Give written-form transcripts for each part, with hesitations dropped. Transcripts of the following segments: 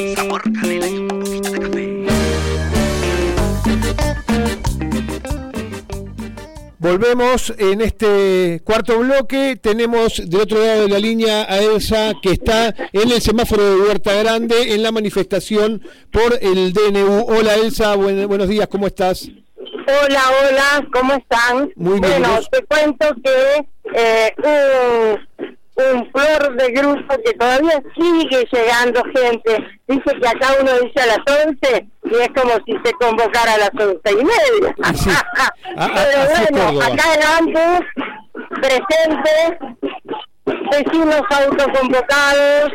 sabor canela y un poquito de café. Volvemos en este cuarto bloque. Tenemos del otro lado de la línea a Elsa, que está en el semáforo de Huerta Grande en la manifestación por el DNU. Hola Elsa, buenos días, ¿cómo estás? Hola, ¿cómo están? Muy bien. Bueno, te cuento que un flor de grupo que todavía sigue llegando gente. Dice que acá uno dice a las 11 y es como si se convocara a las 11:30. Sí. Pero bueno, acá adelante, presente, vecinos autoconvocados,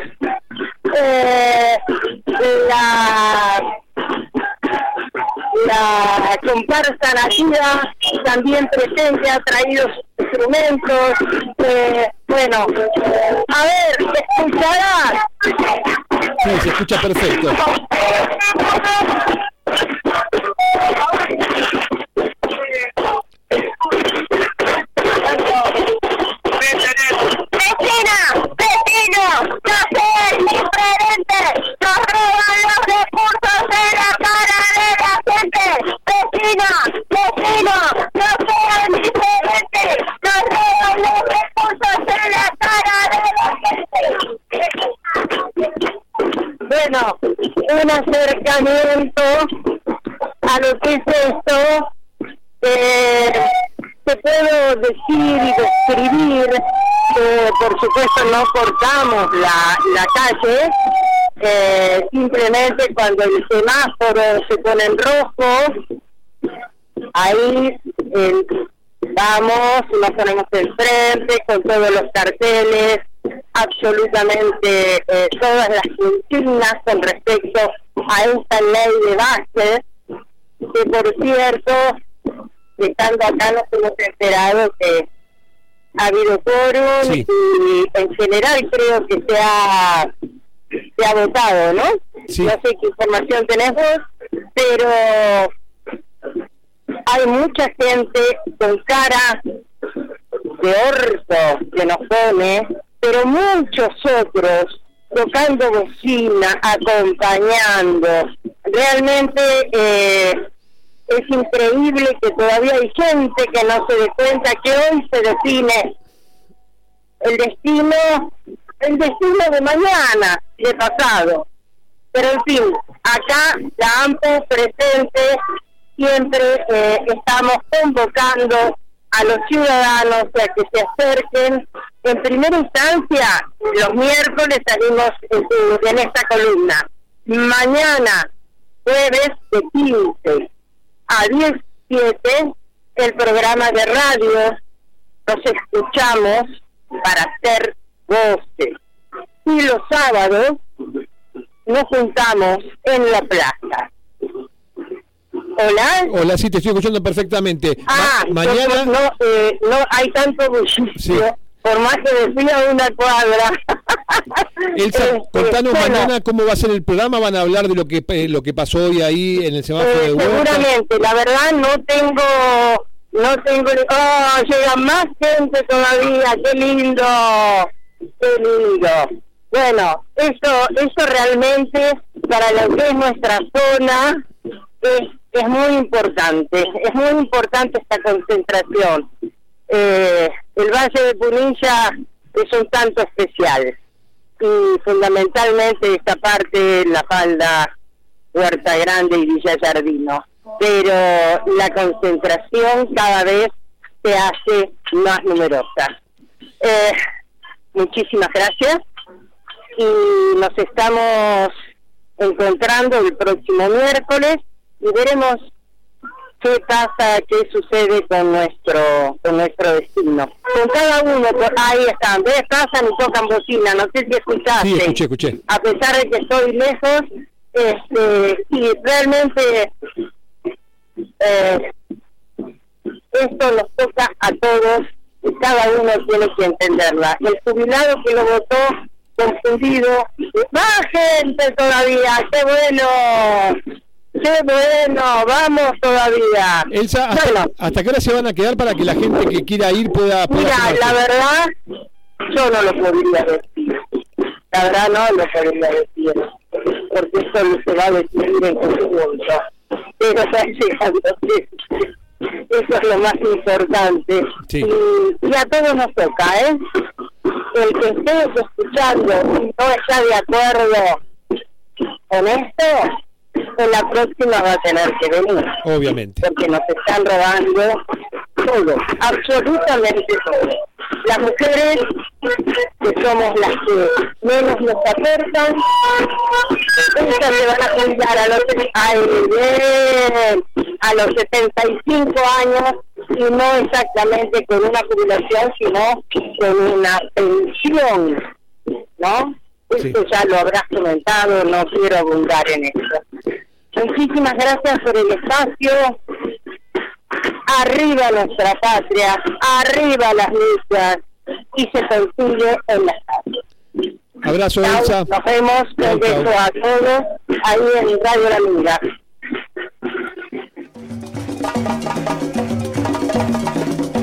la comparsa nativa también presente, ha traído instrumentos. Bueno, a ver, ¿se escuchará? Sí, se escucha perfecto. ¡Vecino! ¡No seas diferente! ¡Nos roban los recursos de la cara de la gente! ¡Vecino! ¡No seas diferente! ¡Nos roban los recursos de la cara de la gente! Bueno, un acercamiento a lo que es esto, te puedo decir y describir. Por supuesto no cortamos la calle, simplemente cuando el semáforo se pone en rojo, ahí vamos, nos ponemos enfrente con todos los carteles, absolutamente todas las consignas con respecto a esta ley de bases, que por cierto, estando acá nos hemos enterado que ha habido quórum, sí. Y en general creo que se ha votado, ¿no? Sí. No sé qué información tenés vos, pero hay mucha gente con cara de orto que nos pone, pero muchos otros tocando bocina, acompañando. Realmente es increíble que todavía hay gente que no se dé cuenta que hoy se define el destino de mañana, de pasado. Pero en fin, acá la AMPU presente, siempre estamos convocando a los ciudadanos a que se acerquen. En primera instancia, los miércoles salimos en esta columna. Mañana, jueves de 15 a 17, el programa de radio, nos escuchamos para hacer voces. Y los sábados nos juntamos en la plaza. ¿Hola? Hola, sí, te estoy escuchando perfectamente. Mañana... No hay tanto bullicio, sí. Por más que decía una cuadra. Elsa, contanos mañana cómo va a ser el programa. ¿Van a hablar de lo que pasó hoy ahí en el semáforo de Huerta? Seguramente, la verdad no tengo, llega más gente todavía, qué lindo. Bueno, eso realmente para lo que es nuestra zona es muy importante esta concentración. El Valle de Punilla es un tanto especial y fundamentalmente esta parte, la falda Huerta Grande y Villa Yardino, pero la concentración cada vez se hace más numerosa. Muchísimas gracias y nos estamos encontrando el próximo miércoles y veremos qué pasa, qué sucede con nuestro destino. Con cada uno, ahí están, ves, pasan y tocan bocina, no sé si escuchaste. Sí, escuché. A pesar de que estoy lejos, y realmente esto nos toca a todos y cada uno tiene que entenderla. El jubilado que lo votó confundido, ¡más gente todavía! ¡Qué bueno! Vamos todavía. Elsa, ¿hasta qué hora se van a quedar para que la gente que quiera ir pueda Mira, la verdad, yo no lo podría decir. La verdad no lo podría decir. Porque eso se va a decidir en conjunto, pero está llegando. Eso es lo más importante. Sí. Y a todos nos toca, ¿eh? El que esté escuchando y no está de acuerdo con esto, en la próxima va a tener que venir. Obviamente. Porque nos están robando todo, absolutamente todo. Las mujeres, que somos las que menos nos aportan, ellas se van a jubilar a los 75 años, y no exactamente con una jubilación, sino con una pensión, ¿no? Sí. Esto ya lo habrás comentado, no quiero abundar en eso. Muchísimas gracias por el espacio. Arriba nuestra patria, arriba las luchas, y se consigue en las calles. Abrazo, Chau, Elsa. nos vemos, un beso a todos ahí en Radio La Amiga.